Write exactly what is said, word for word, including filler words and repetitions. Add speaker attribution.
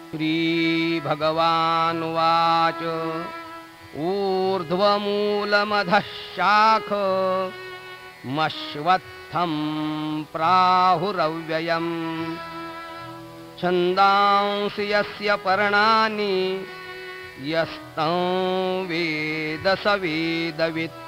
Speaker 1: श्रीभगवानुवाच ऊर्ध्वमूलमधः शाखमश्वत्थं प्राहुरव्ययम् छन्दांसि यस्य पर्णानि यस्तं वेद स वेदवित्